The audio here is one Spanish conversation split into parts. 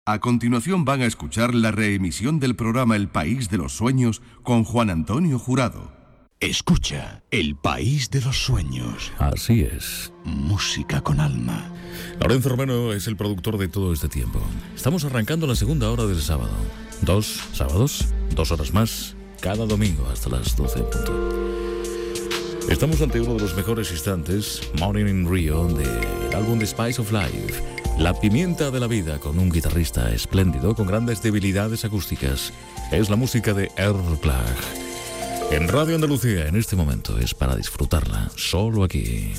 A continuación van a escuchar la reemisión del programa El País de los Sueños con Juan Antonio Jurado. Escucha, El País de los Sueños. Así es. Música con alma. Lorenzo Romero es el productor de todo este tiempo. Estamos arrancando la segunda hora del sábado. 2 sábados, 2 horas más, cada domingo hasta las 12 en punto. Estamos ante uno de los mejores instantes, Morning in Rio, del álbum The Spice of Life. La pimienta de la vida, con un guitarrista espléndido con grandes debilidades acústicas. Es la música de Earl Clark. En Radio Andalucía, en este momento, es para disfrutarla solo aquí.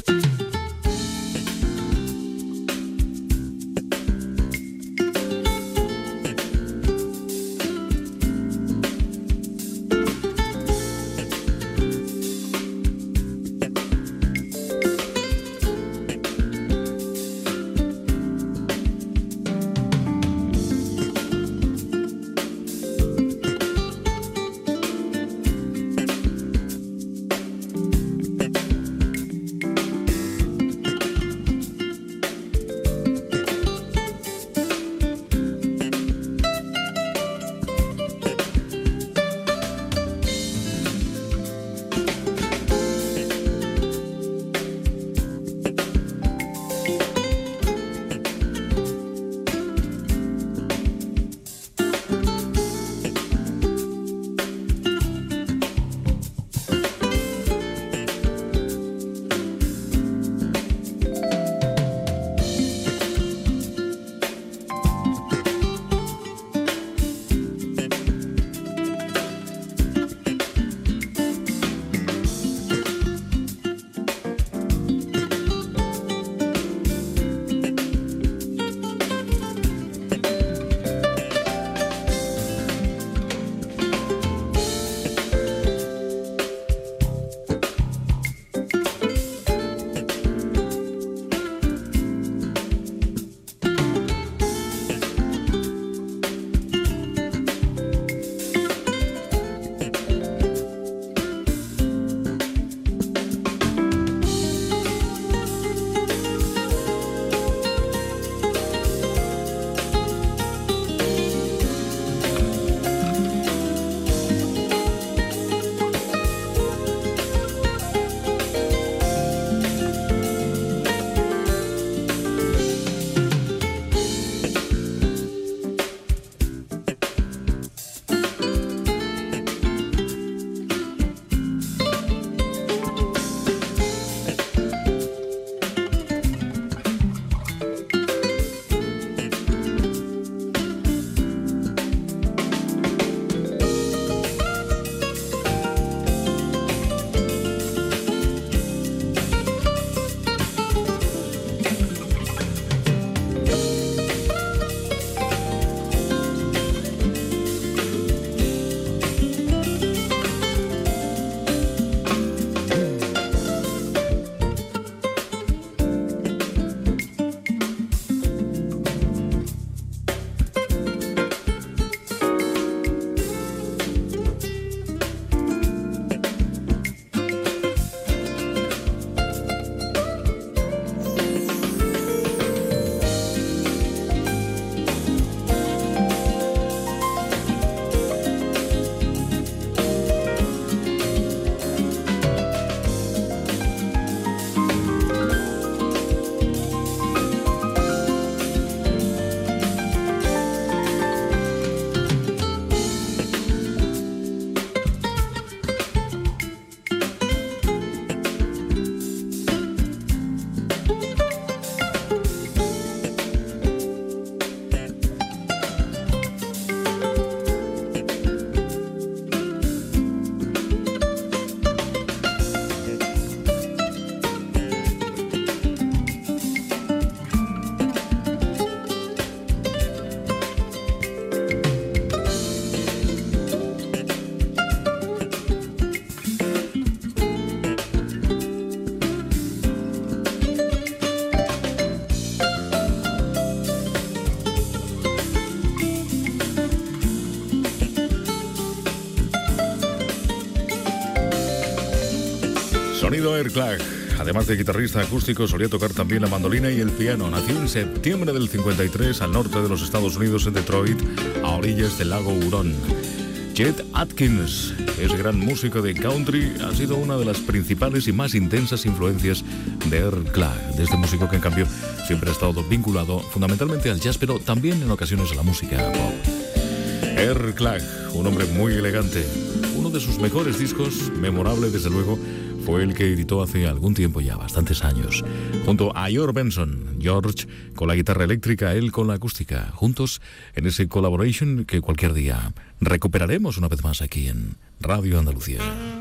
Sonido Air Clark, además de guitarrista acústico, solía tocar también la mandolina y el piano. Nació en septiembre del 53 al norte de los Estados Unidos, en Detroit, a orillas del lago Hurón. Chet Atkins es gran músico de country, ha sido una de las principales y más intensas influencias de Earl Clark, de este músico que en cambio siempre ha estado vinculado fundamentalmente al jazz, pero también en ocasiones a la música pop. Earl Clark, un hombre muy elegante. Uno de sus mejores discos, memorable desde luego, fue el que editó hace algún tiempo ya, bastantes años, junto a George Benson. George con la guitarra eléctrica, él con la acústica, juntos en ese collaboration que cualquier día recuperaremos una vez más aquí en Radio Andalucía.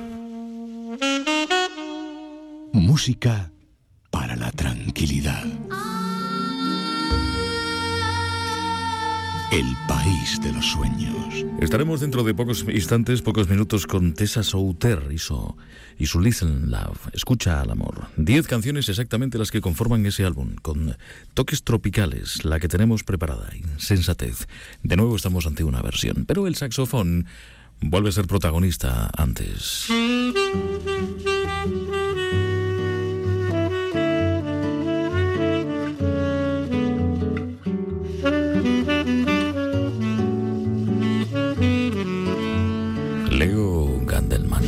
Música para la tranquilidad. El país de los sueños. Estaremos dentro de pocos instantes, pocos minutos, con Tessa Souter y su Listen Love, Escucha al amor. 10 canciones exactamente las que conforman ese álbum, con toques tropicales, la que tenemos preparada, Insensatez. De nuevo estamos ante una versión, pero el saxofón vuelve a ser protagonista antes. Leo Gandelman.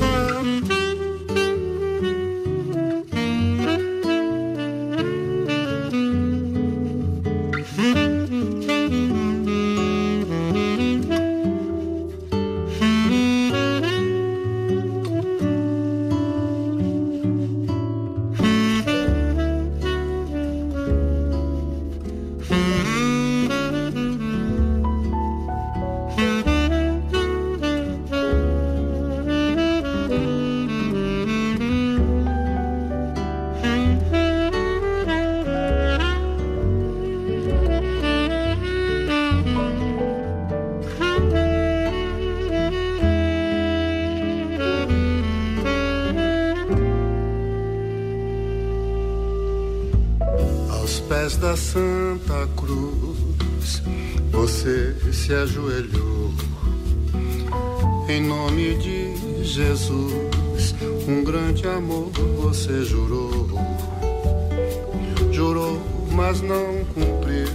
Da Santa Cruz, você se ajoelhou em nome de Jesus, grande amor você jurou, mas não cumpriu,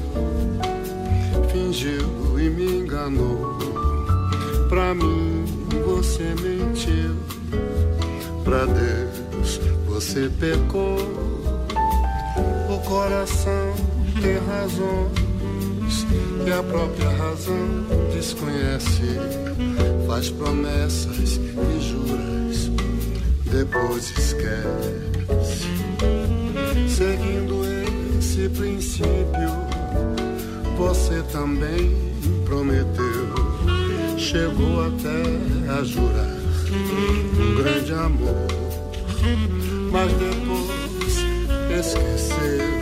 fingiu e me enganou, pra mim você mentiu, pra Deus você pecou. O coração tem razões que a própria razão desconhece. Faz promessas e juras, depois esquece. Seguindo esse princípio, você também prometeu. Chegou até a jurar grande amor, mas depois esqueceu.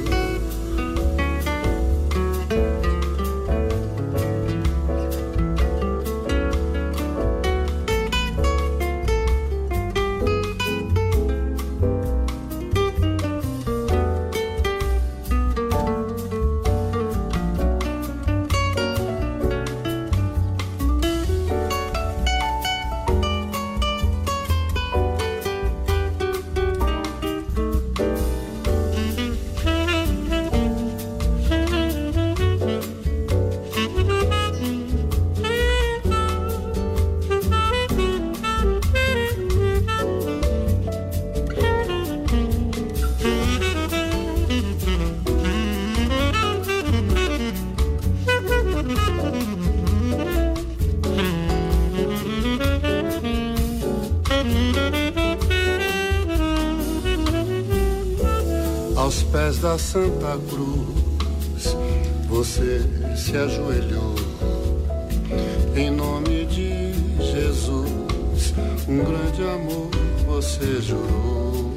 Aos pés da Santa Cruz, você se ajoelhou em nome de Jesus, grande amor você jurou,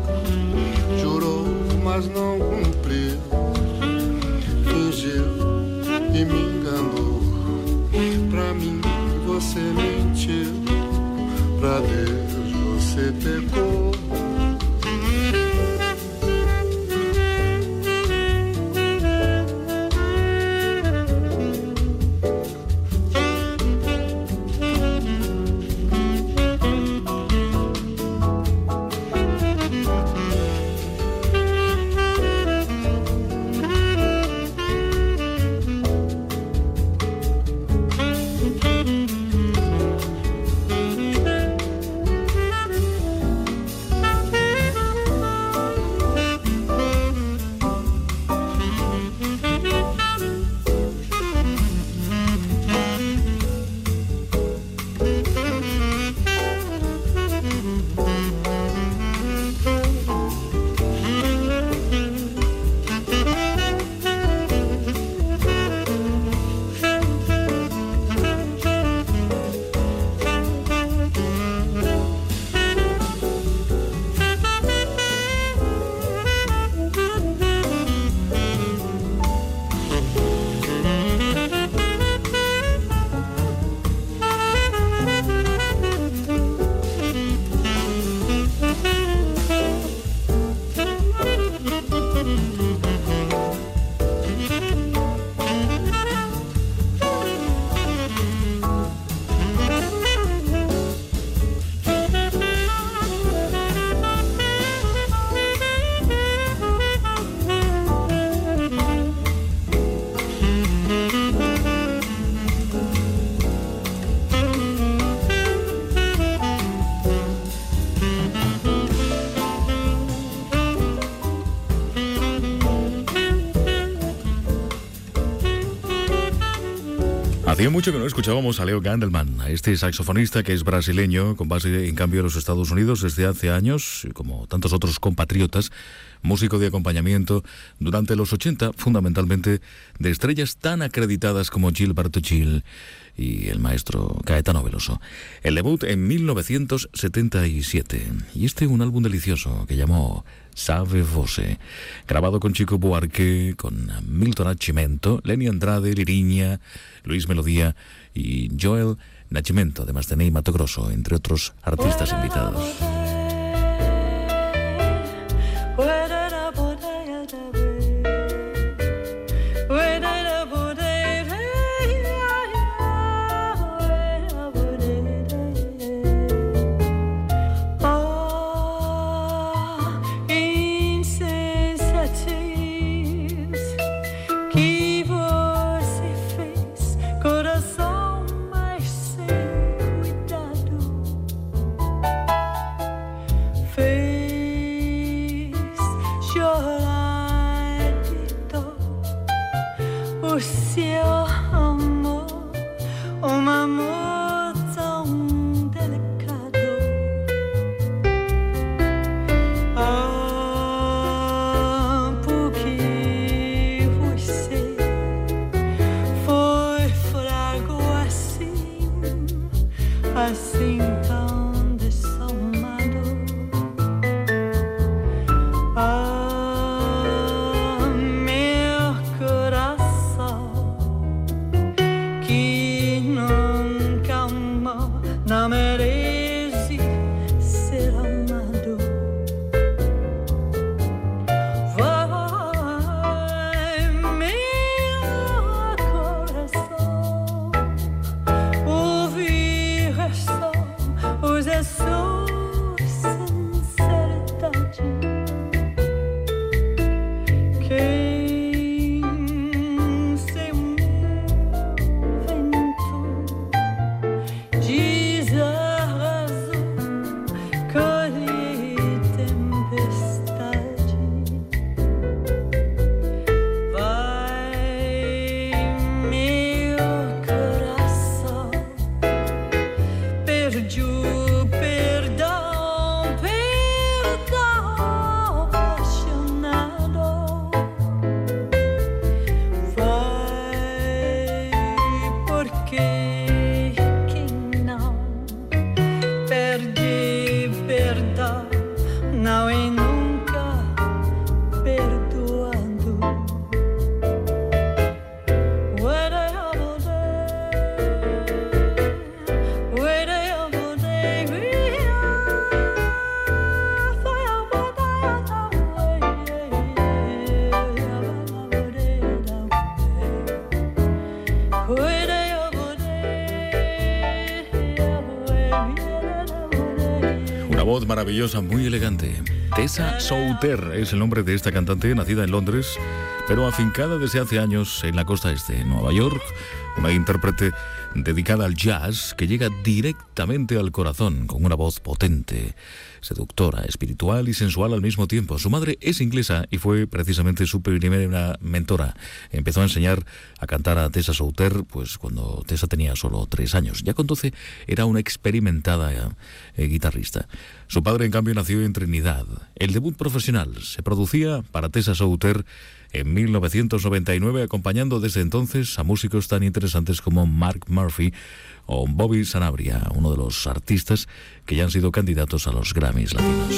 mas não cumpriu, fingiu e me enganou, pra mim você mentiu, pra Deus você pecou. Hacía mucho que no escuchábamos a Leo Gandelman, a este saxofonista que es brasileño, con base en cambio en los Estados Unidos desde hace años, como tantos otros compatriotas, músico de acompañamiento durante los 80, fundamentalmente de estrellas tan acreditadas como Gilberto Gil y el maestro Caetano Veloso. El debut en 1977, y un álbum delicioso que llamó Salve Você, grabado con Chico Buarque, con Milton Nascimento, Lenny Andrade, Liriña, Luis Melodía y Joel Nascimento, además de Ney Matogrosso, entre otros artistas invitados. Maravillosa, muy elegante. Tessa Souter es el nombre de esta cantante, nacida en Londres, pero afincada desde hace años en la costa este de Nueva York, una intérprete dedicada al jazz que llega directamente al corazón, con una voz potente, seductora, espiritual y sensual al mismo tiempo. Su madre es inglesa y fue precisamente su primera mentora. Empezó a enseñar a cantar a Tessa Souter pues cuando Tessa tenía solo 3 años. Ya con 12 era una experimentada guitarrista. Su padre, en cambio, nació en Trinidad. El debut profesional se producía para Tessa Souter en 1999, acompañando desde entonces a músicos tan interesantes como Mark Murphy o Bobby Sanabria, uno de los artistas que ya han sido candidatos a los Grammys latinos.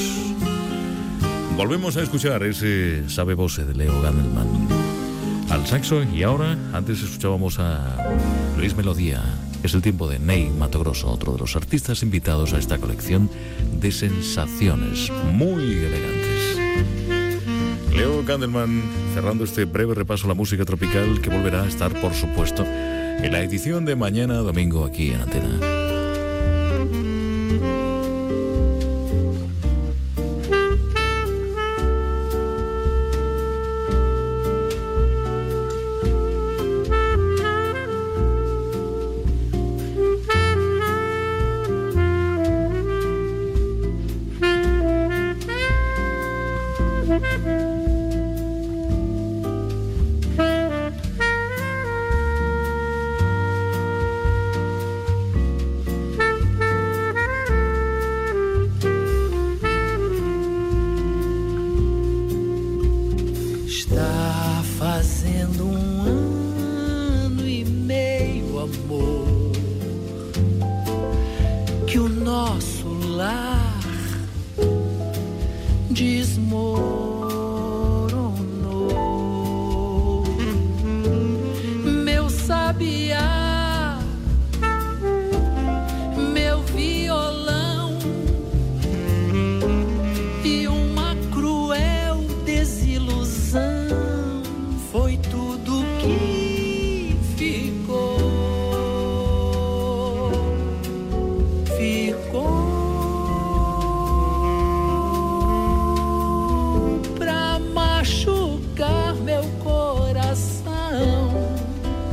Volvemos a escuchar ese Sabe Você de Leo Gandelman al saxo, y ahora, antes escuchábamos a Luis Melodía. Es el tiempo de Ney Matogrosso, otro de los artistas invitados a esta colección de sensaciones muy elegantes. Leo Gandelman, cerrando este breve repaso a la música tropical, que volverá a estar, por supuesto, en la edición de mañana domingo aquí en Antena. amor, que o nosso lar desmoronou. Meu sabiá, meu violão e uma cruel desilusão foi tudo que ficou. Pra machucar meu coração.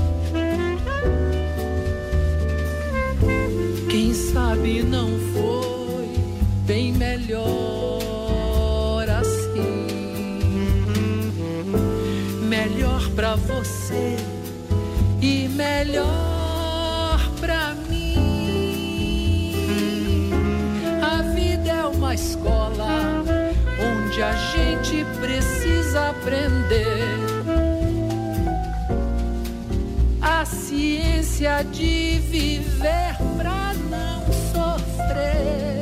Quem sabe não foi bem melhor assim. Melhor pra você e melhor pra mim. A vida é uma escola onde a gente precisa aprender a ciência de viver pra não sofrer.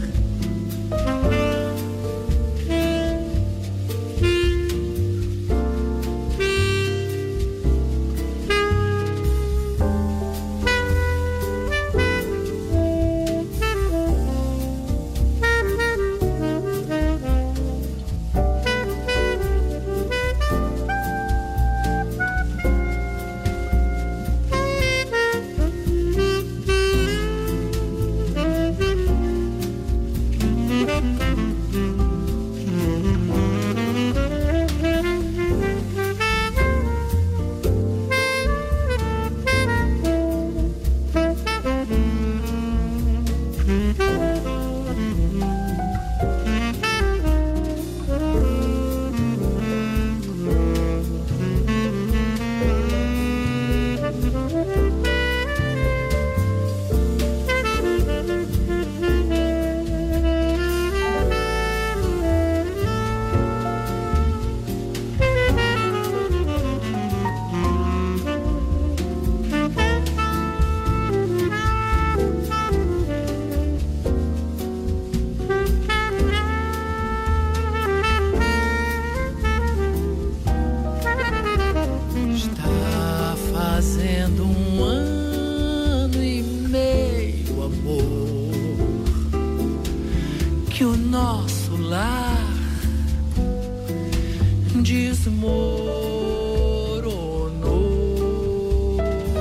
Desmoronou.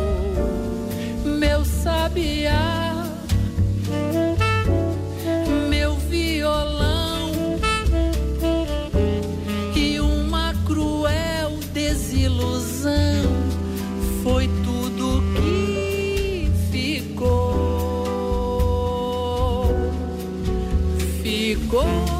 Meu sabiá, meu violão e uma cruel desilusão foi tudo que ficou. Ficou.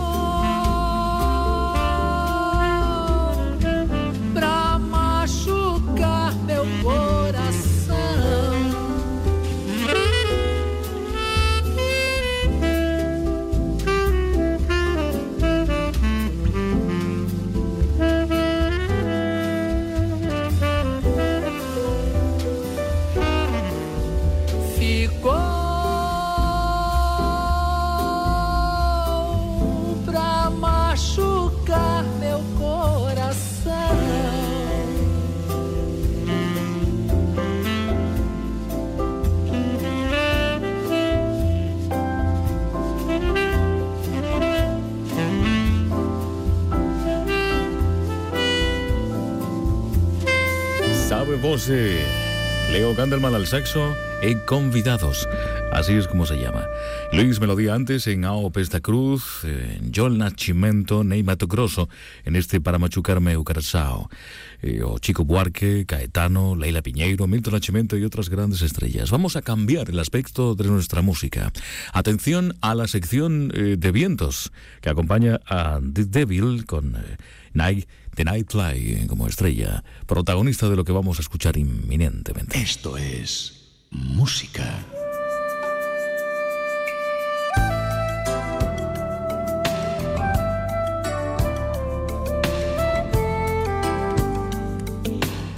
Sabe Voce, Leo Gandelman al saxo y convidados, así es como se llama. Luis Melodía antes en Ao Pesta Cruz, Joel Nascimento, Ney Mato Grosso en este Para Machucarme o Coração, o Chico Buarque, Caetano, Leila Piñeiro, Milton Nascimento y otras grandes estrellas. Vamos a cambiar el aspecto de nuestra música. Atención a la sección de vientos que acompaña a The Devil con The Nightfly como estrella, protagonista de lo que vamos a escuchar inminentemente. Esto es música.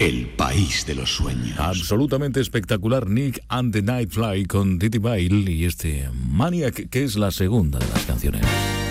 El país de los sueños. Absolutamente espectacular, Nick and the Nightfly con Titi Bail y este Maniac, que es la segunda de las canciones.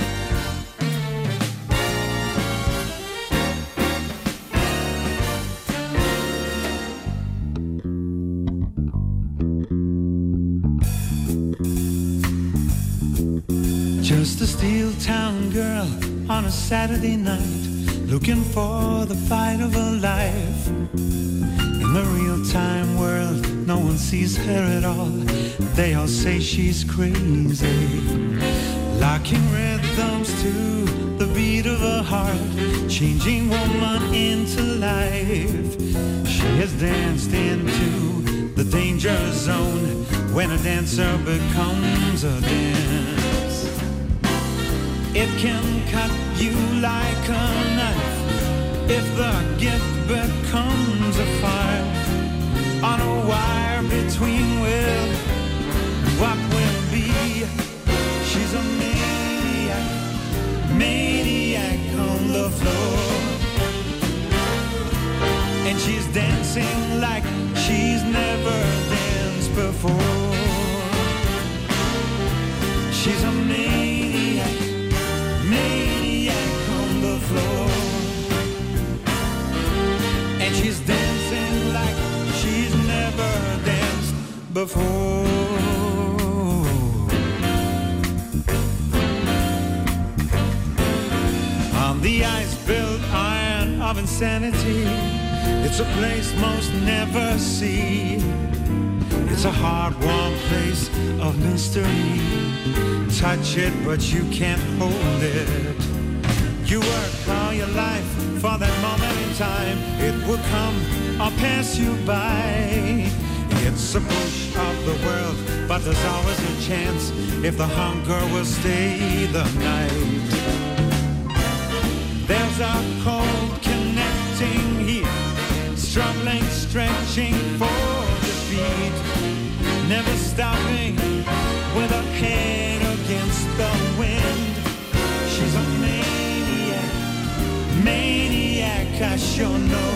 Just a steel town girl on a Saturday night, looking for the fight of her life. In the real-time world, no one sees her at all. They all say she's crazy. Locking rhythms to the beat of her heart, changing woman into life. She has danced into the danger zone when a dancer becomes a dance. It can cut you like a knife if the gift becomes a fire on a wire between will and what will be. She's a maniac, maniac on the floor, and she's dancing like she's never danced before. She's a maniac, maniac on the floor, and she's dancing like she's never danced before. On the ice-built iron of insanity, it's a place most never see. It's a hard, warm place of mystery. Touch it, but you can't hold it. You work all your life for that moment in time. It will come or pass you by. It's a push of the world, but there's always a chance if the hunger will stay the night. There's a cold connecting here, struggling, stretching for defeat, never stopping with her head against the wind. She's a maniac, maniac, I sure know.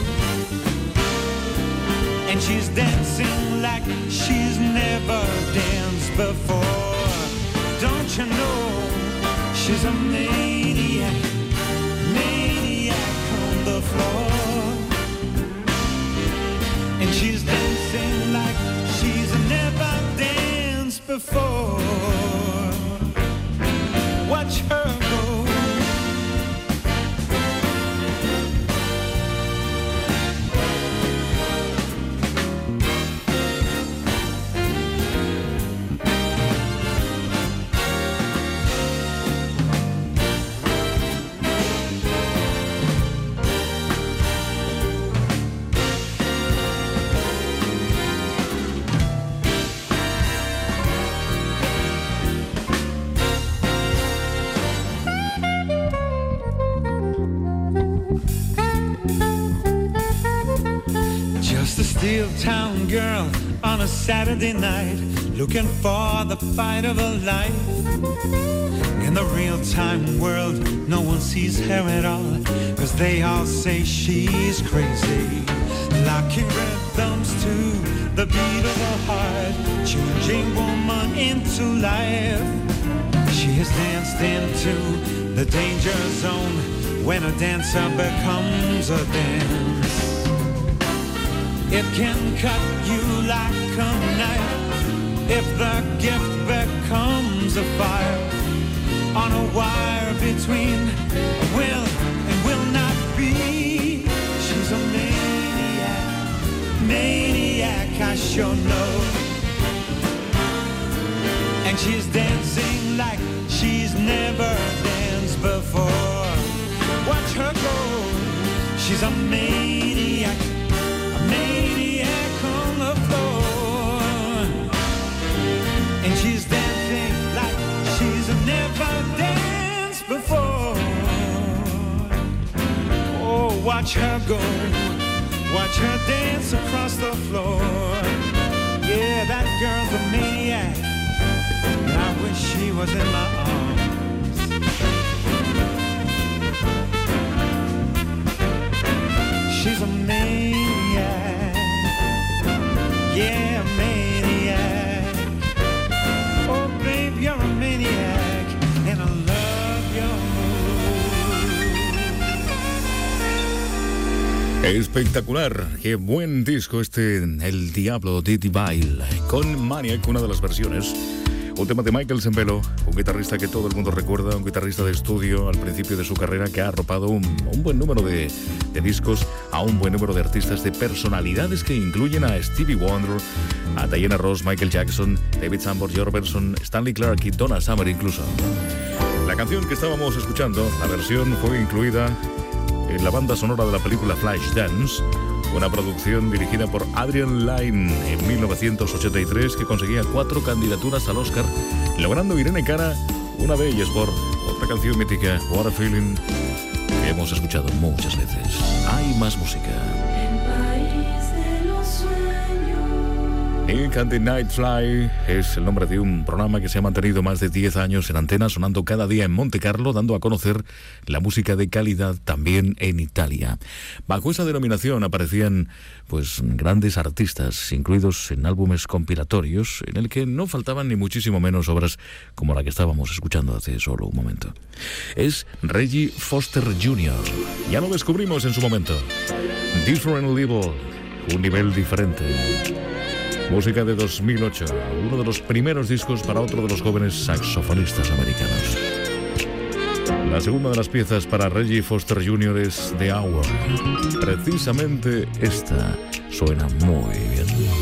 And she's dancing like she's never danced before. Don't you know? She's a maniac, maniac on the floor, and she's dancing like she's never danced before. Watch her go. Steel town girl on a Saturday night, looking for the fight of her life. In the real-time world, no one sees her at all, 'cause they all say she's crazy. Locking rhythms to the beat of her heart, changing woman into life. She has danced into the danger zone when a dancer becomes a dance. It can cut you like a knife if the gift becomes a fire on a wire between will and will not be. She's a maniac, maniac, I sure know. And she's dancing like she's never danced before. Watch her go. She's a maniac, maniac on the floor, and she's dancing like she's never danced before. Oh, watch her go, watch her dance across the floor. Yeah, that girl's a maniac, and I wish she was in my arms. She's a maniac. Espectacular, qué buen disco este, El Diablo de Divine, con Maniac, una de las versiones. Un tema de Michael Sembello, un guitarrista que todo el mundo recuerda, un guitarrista de estudio al principio de su carrera que ha arropado un buen número de discos a un buen número de artistas, de personalidades que incluyen a Stevie Wonder, a Diana Ross, Michael Jackson, David Sanborn, George Benson, Stanley Clarke y Donna Summer incluso. La canción que estábamos escuchando, la versión fue incluida en la banda sonora de la película Flashdance, una producción dirigida por Adrian Lyne en 1983 que conseguía 4 candidaturas al Oscar, logrando Irene Cara una de ellas por otra canción mítica, What a Feeling, que hemos escuchado muchas veces. Hay más música. Nick and the Nightfly es el nombre de un programa que se ha mantenido más de 10 años en antena, sonando cada día en Monte Carlo, dando a conocer la música de calidad también en Italia. Bajo esa denominación aparecían pues grandes artistas incluidos en álbumes compilatorios en el que no faltaban ni muchísimo menos obras como la que estábamos escuchando hace solo un momento. Es Reggie Foster Jr. Ya lo descubrimos en su momento. Different Level, un nivel diferente. Música de 2008, uno de los primeros discos para otro de los jóvenes saxofonistas americanos. La segunda de las piezas para Reggie Foster Jr. es The Hour. Precisamente esta suena muy bien.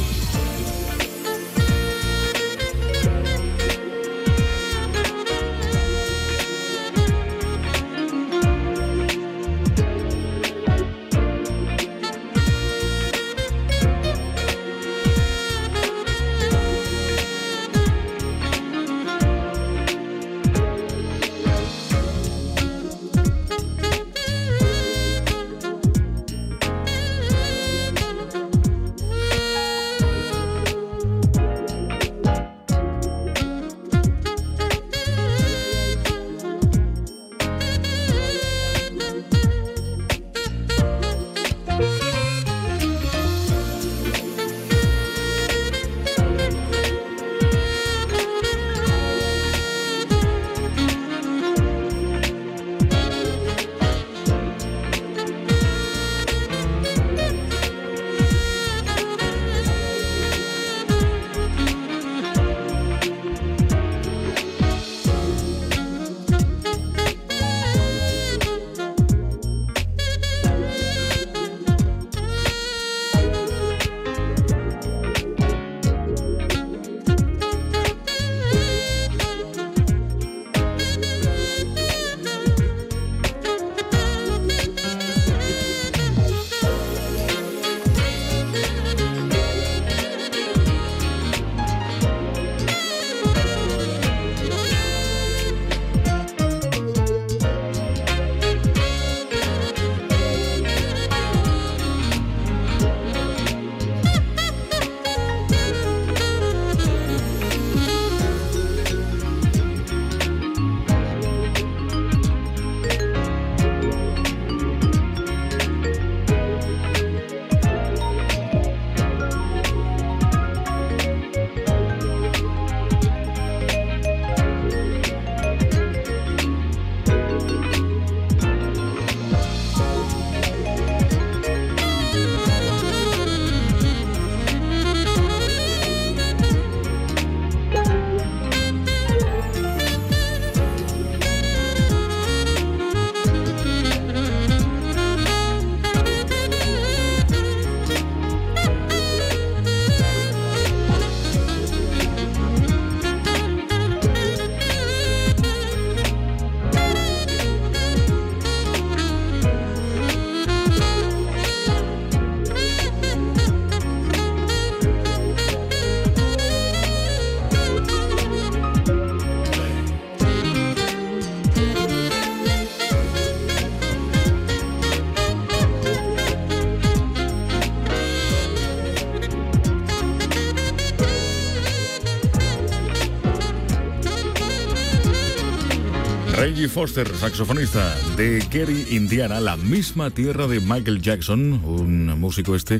Reggie Foster, saxofonista de Gary, Indiana, la misma tierra de Michael Jackson, un músico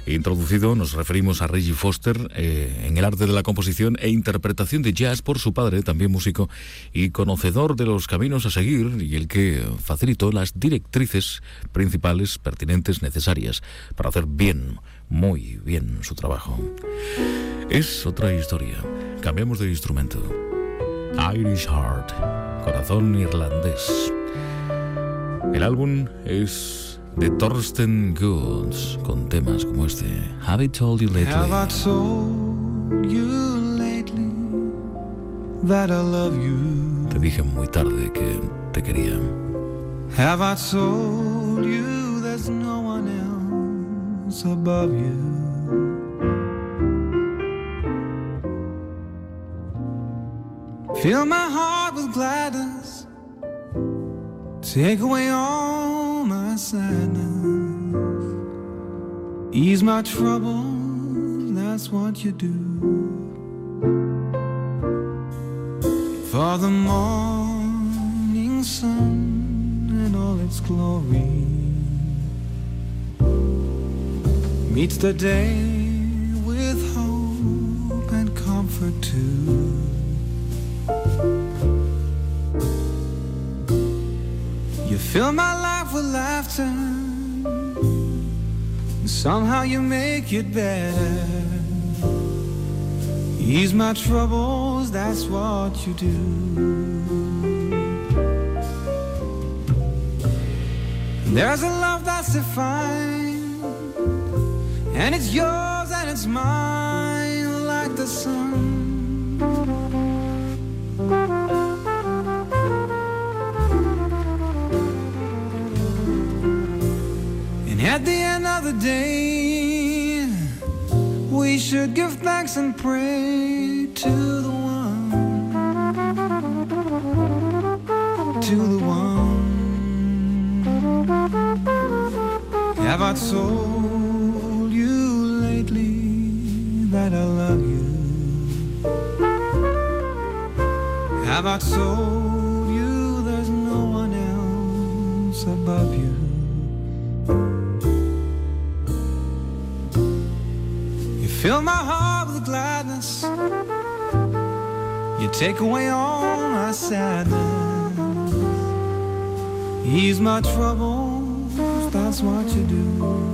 Introducido, nos referimos a Reggie Foster en el arte de la composición e interpretación de jazz por su padre, también músico y conocedor de los caminos a seguir, y el que facilitó las directrices principales, pertinentes, necesarias para hacer bien, muy bien su trabajo. Es otra historia. Cambiamos de instrumento. Irish Heart, corazón irlandés. El álbum es de Thorsten Goods, con temas como este, Have I Told You Lately? Have I told you lately that I love you? Te dije muy tarde que te quería. Have I told you there's no one else above you? Fill my heart with gladness, take away all my sadness, ease my troubles, that's what you do. For the morning sun and all its glory meets the day with hope and comfort too. You fill my life with laughter, and somehow you make it better. Ease my troubles, that's what you do. There's a love that's defined, and it's yours and it's mine, like the sun. At the end of the day, we should give thanks and pray to the one, to the one. Have I told you lately that I love you? Have I told you there's no one else above you? Fill my heart with gladness, you take away all my sadness, ease my troubles, that's what you do.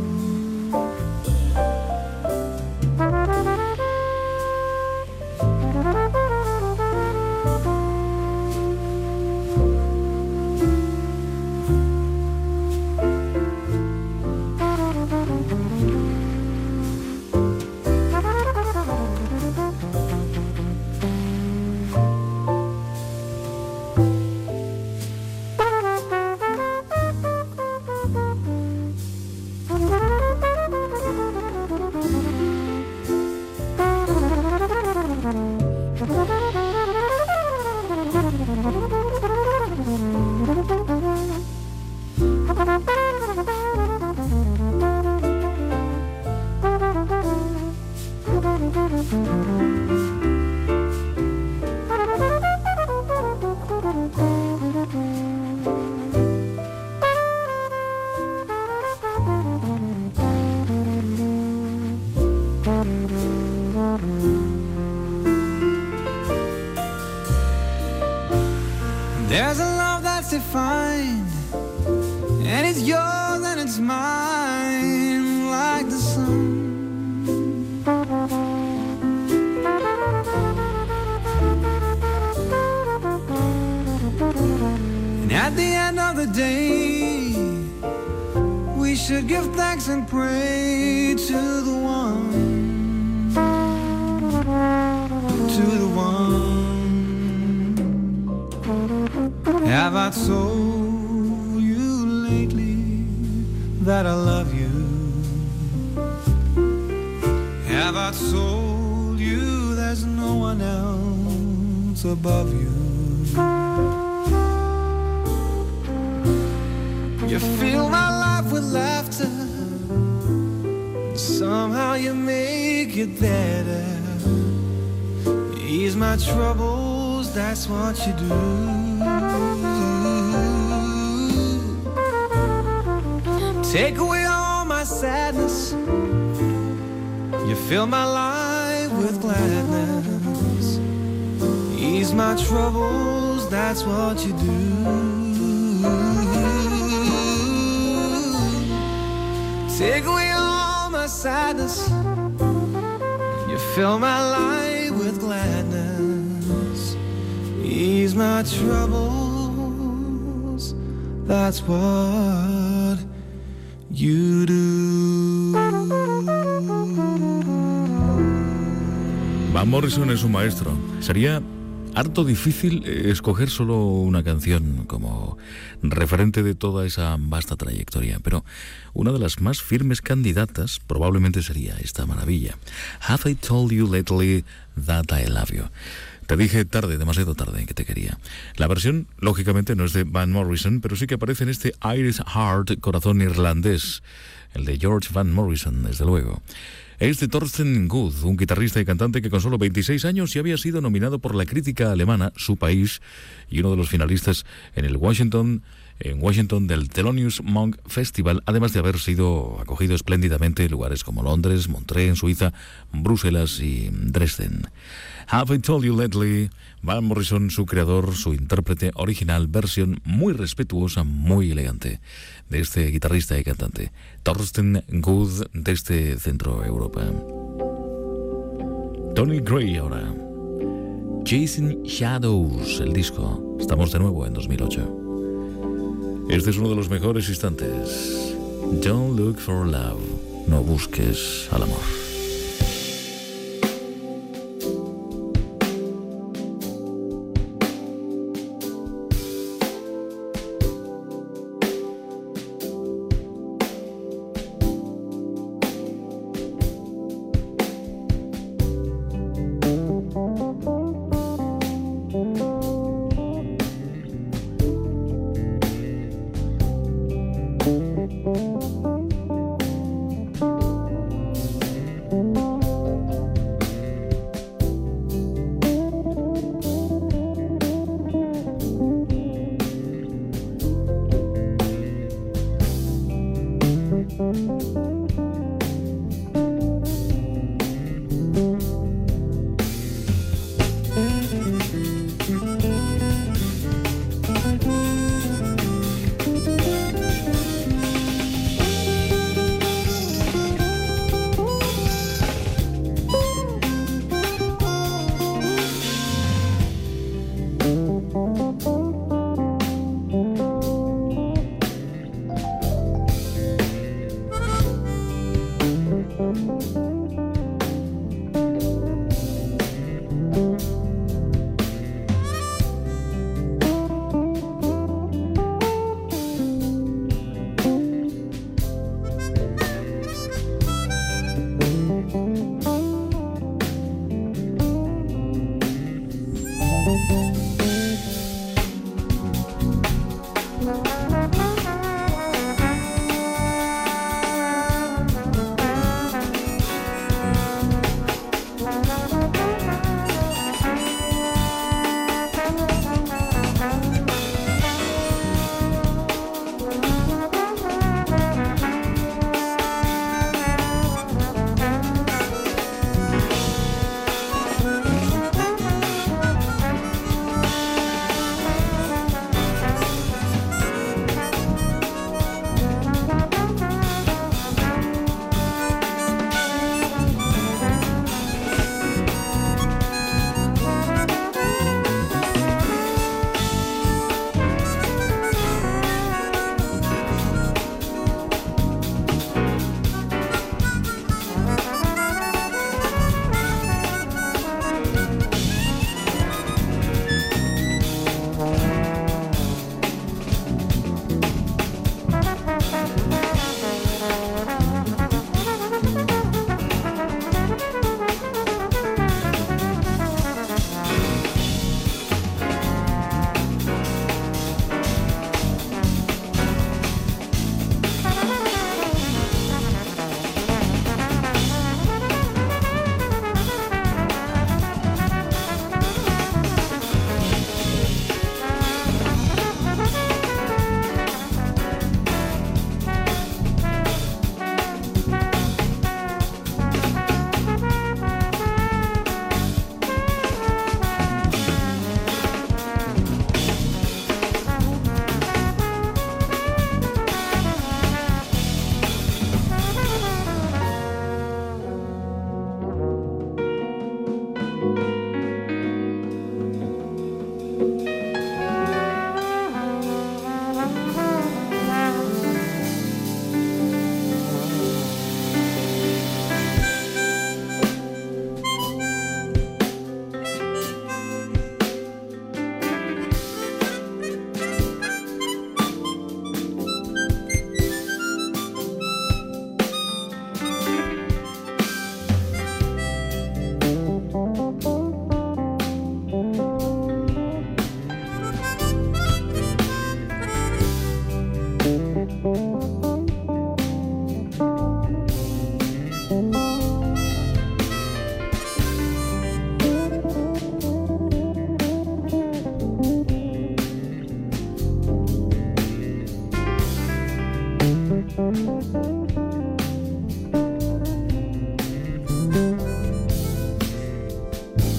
There's a love that's defined, and it's yours and it's mine, like the sun. And at the end of the day, we should give thanks and pray to the one, to the one. Have I told you lately that I love you? Have I told you there's no one else above you? You fill my life with laughter, somehow you make it better. Ease my troubles, that's what you do. Take away all my sadness, You fill my life with gladness, ease my troubles, that's what you do. Take away all my sadness, you fill my life with gladness, ease my troubles, that's what you do. Van Morrison es un maestro. Sería harto difícil escoger solo una canción como referente de toda esa vasta trayectoria, pero una de las más firmes candidatas probablemente sería esta maravilla. Have I told you lately that I love you? Te dije tarde, demasiado tarde, que te quería. La versión, lógicamente, no es de Van Morrison, pero sí que aparece en este Irish Heart, corazón irlandés, el de George Van Morrison, desde luego. Es de Thorsten Gut, un guitarrista y cantante que con solo 26 años ya había sido nominado por la crítica alemana, su país, y uno de los finalistas en Washington del Thelonious Monk Festival, además de haber sido acogido espléndidamente en lugares como Londres, Montreux en Suiza, Bruselas y Dresden. Have I Told You Lately, Van Morrison, su creador, su intérprete original, versión muy respetuosa, muy elegante, de este guitarrista y cantante, Thorsten Gut, desde Centro Europa. Tony Gray ahora. Chasing Shadows, el disco. Estamos de nuevo en 2008. Este es uno de los mejores instantes. Don't look for love. No busques al amor.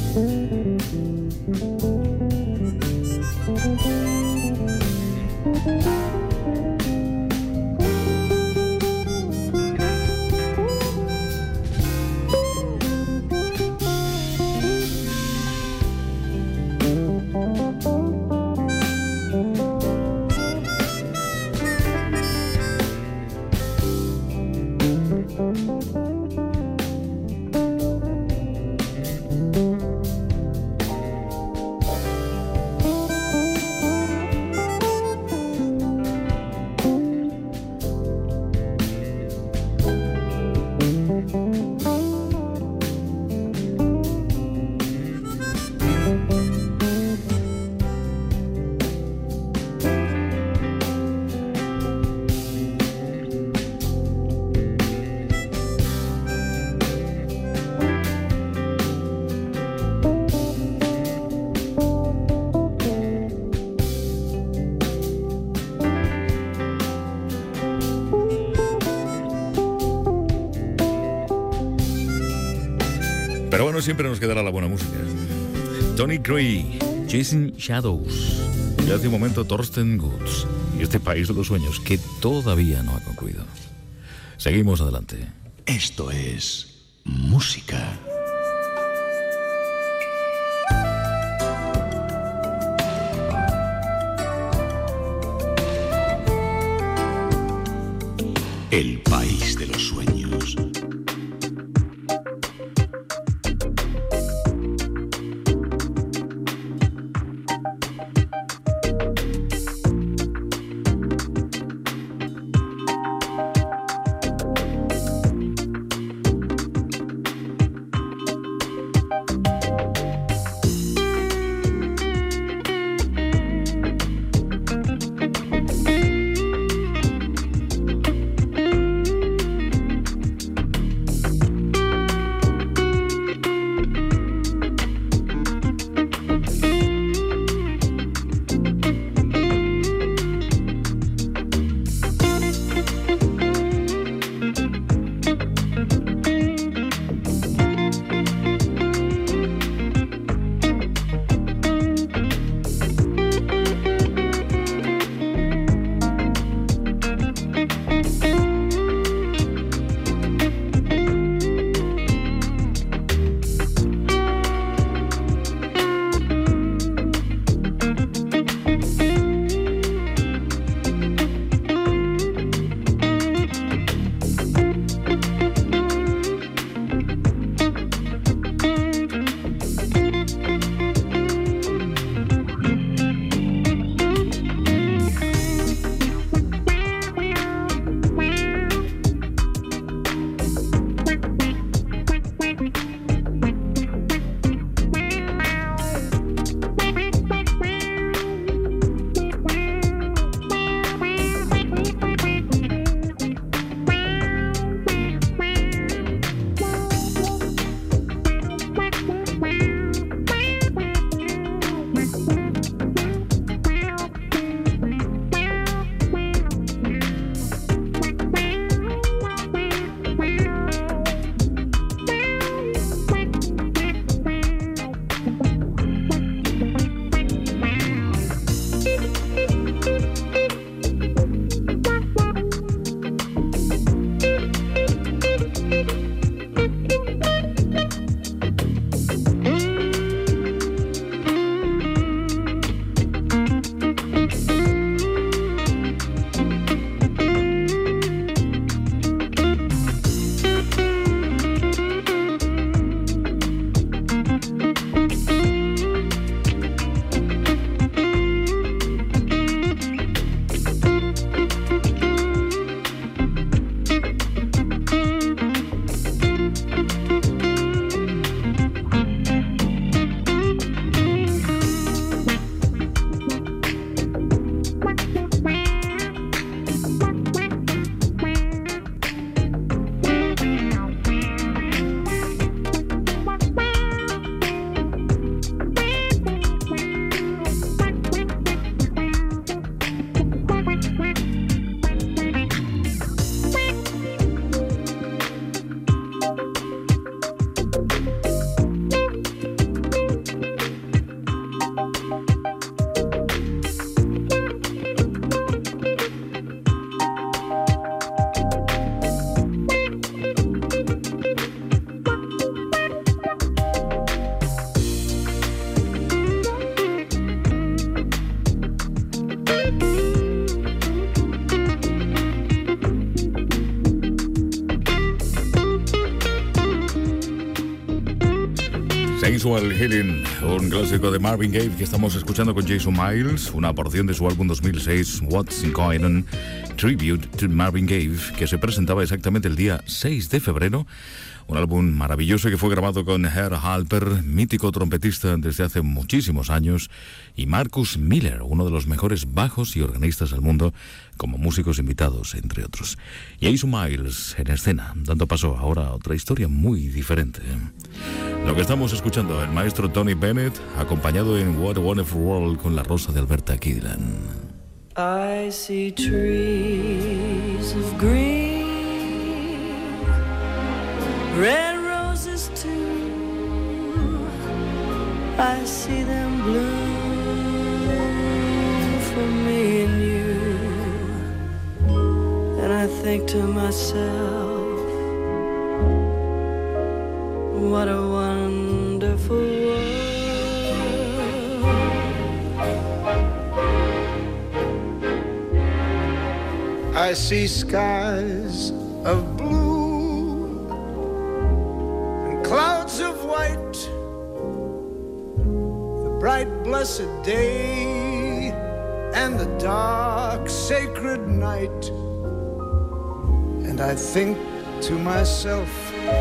Pero bueno, siempre nos quedará la buena música. Tony Cree, Chasing Shadows. Y hace un momento Thorsten Goods. Y este país de los sueños que todavía no ha concluido. Seguimos adelante. Esto es música. El país de los sueños. Sensual Healing, un clásico de Marvin Gaye que estamos escuchando con Jason Miles, una porción de su álbum 2006 What's Going On, Tribute to Marvin Gaye, que se presentaba exactamente el día 6 de febrero. Un álbum maravilloso que fue grabado con Herb Alper, mítico trompetista desde hace muchísimos años, y Marcus Miller, uno de los mejores bajos y organistas del mundo, como músicos invitados, entre otros. Jason Miles en escena, dando paso ahora a otra historia muy diferente. Lo que estamos escuchando, el maestro Tony Bennett, acompañado en What a Wonderful World con la rosa de Alberta Kidlan. I see trees of green, red roses too. I see them bloom for me and you. And I think to myself, what a wonderful world. I see skies of blue and clouds of white, the bright blessed day and the dark sacred night. And I think to myself,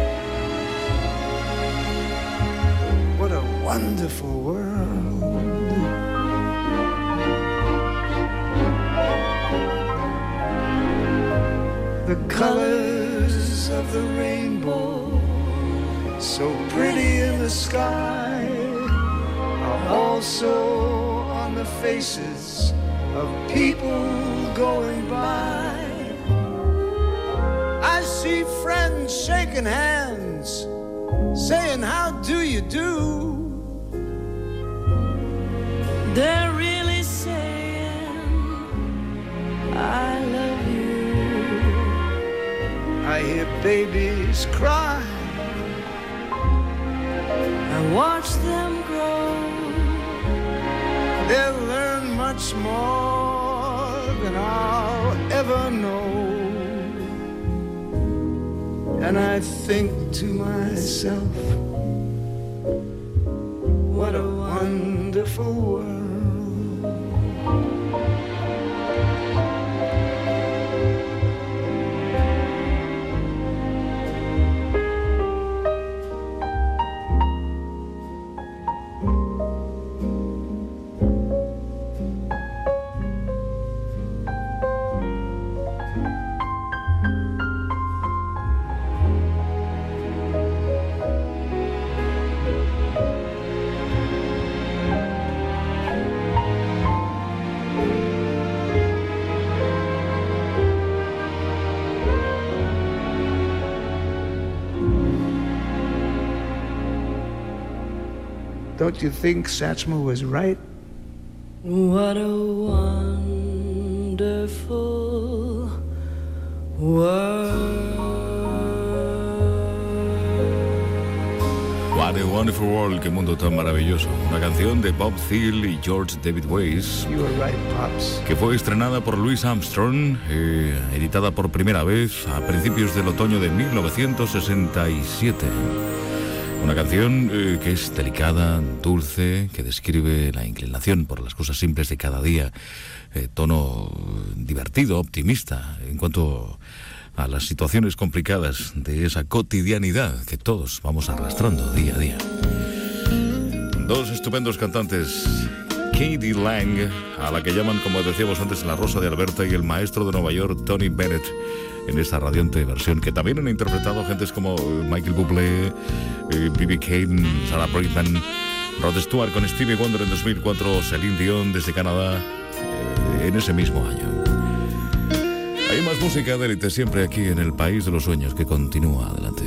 what a wonderful world. The colors of the rainbow, so pretty in the sky, are also on the faces of people going by. I see friends shaking hands, saying, how do you do? They're really saying, I love you. I hear babies cry, I watch them grow. they'll learn much more than I'll ever know. And I think to myself, what a wonderful world. Don't you think Satchmo was right? What a wonderful world. What a Wonderful World, qué mundo tan maravilloso. Una canción de Bob Thiel y George David Weiss, You were right, Pops. que fue estrenada por Louis Armstrong, editada por primera vez a principios del otoño de 1967. Una canción que es delicada, dulce, que describe la inclinación por las cosas simples de cada día, tono divertido, optimista, en cuanto a las situaciones complicadas de esa cotidianidad que todos vamos arrastrando día a día. Dos estupendos cantantes, K.D. Lang, a la que llaman, como decíamos antes, la Rosa de Alberta, y el maestro de Nueva York, Tony Bennett, en esta radiante versión que también han interpretado gentes como Michael Bublé, B.B. King, Sarah Brightman, Rod Stewart con Stevie Wonder en 2004, Celine Dion desde Canadá en ese mismo año. Hay más música de élite siempre aquí en el País de los Sueños, que continúa adelante.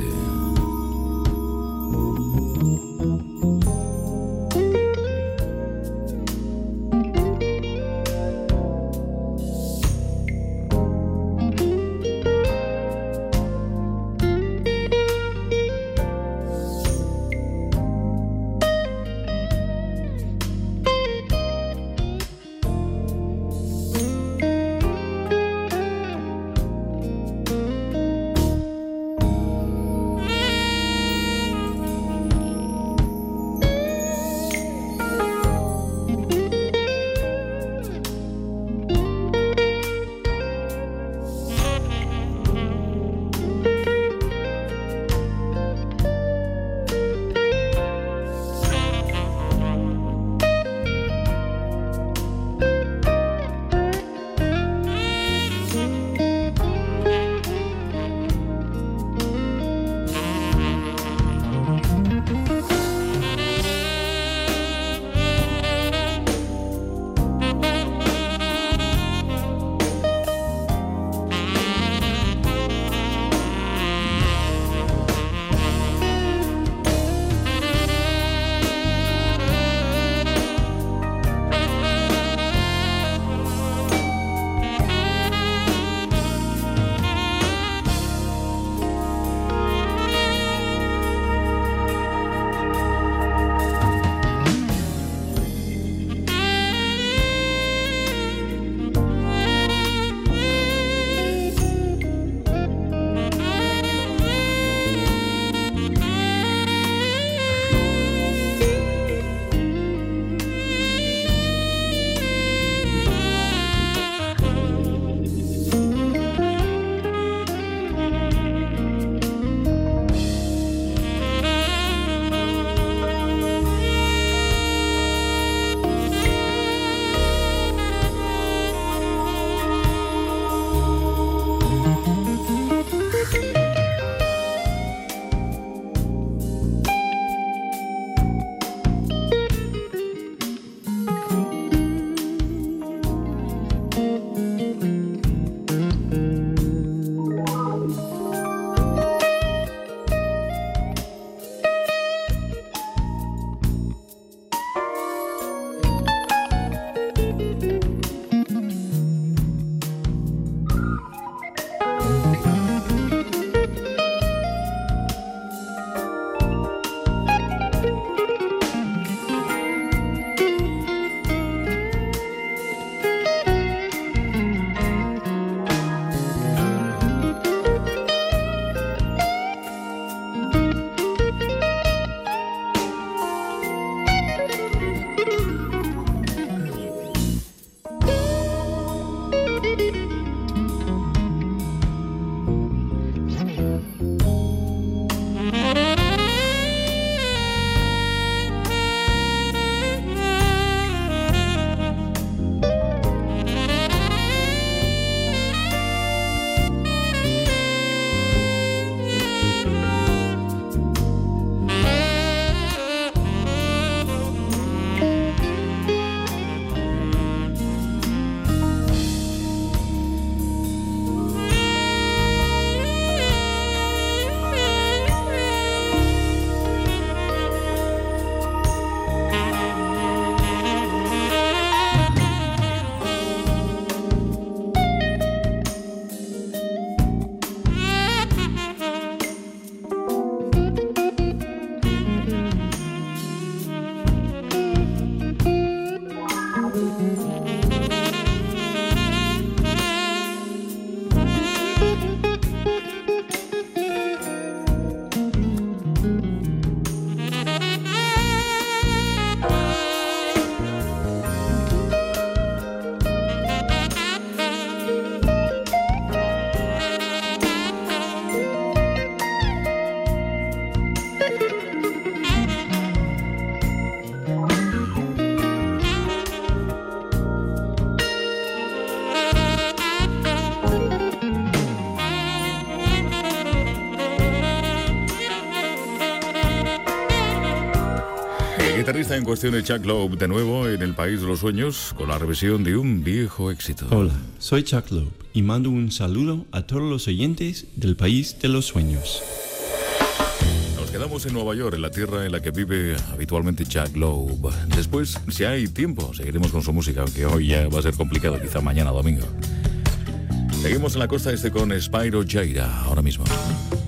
El guitarrista en cuestión es Chuck Loeb, de nuevo en el País de los Sueños, con la revisión de un viejo éxito. Hola, soy Chuck Loeb y mando un saludo a todos los oyentes del País de los Sueños. Nos quedamos en Nueva York, en la tierra en la que vive habitualmente Chuck Loeb. Después, si hay tiempo, seguiremos con su música, aunque hoy ya va a ser complicado, quizá mañana domingo. Seguimos en la costa este con Spyro Gyra, ahora mismo.